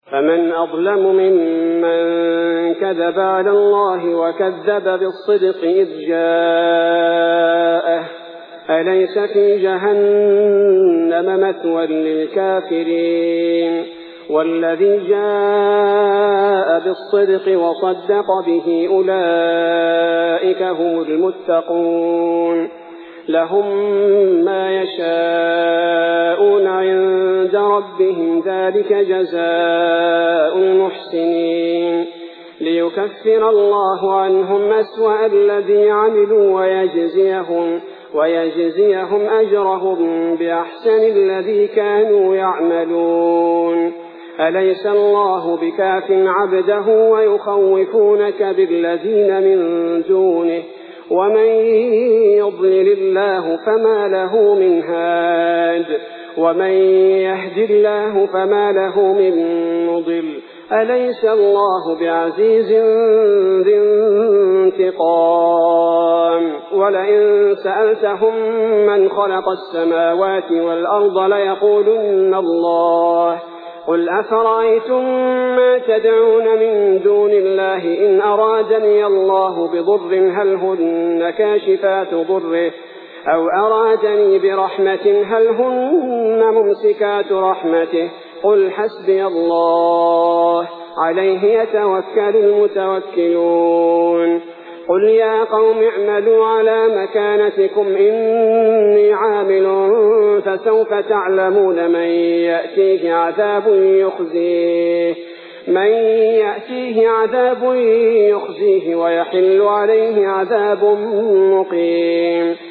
فمن أظلم ممن كذب على الله وكذب بالصدق إذ جاءه أليس في جهنم مثوى للكافرين والذي جاء بالصدق وصدق به أولئك هم المتقون لهم ما يشاءون عند ربهم ذلك جزاء المحسنين ليكفر الله عنهم أسوأ الذي عملوا ويجزيهم أجرهم بأحسن الذي كانوا يعملون أليس الله بكاف عبده ويخوفونك بالذين من دونه ومن يضلل الله فما له من هاد ومن يهد الله فما له من مضل أليس الله بعزيز ذي انتقام ولئن سألتهم من خلق السماوات والأرض ليقولن الله قل أفرأيتم ما تدعون من دون الله إن أرادني الله بضر هل هن كاشفات ضره أو أرادني برحمة هل هن ممسكات رحمته قل حسبي الله عليه يتوكل المتوكلون قل يا قوم اعملوا على مكانتكم إني عامل فسوف تعلمون من يأتيه عذاب يخزيه ويحل عليه عذاب مقيم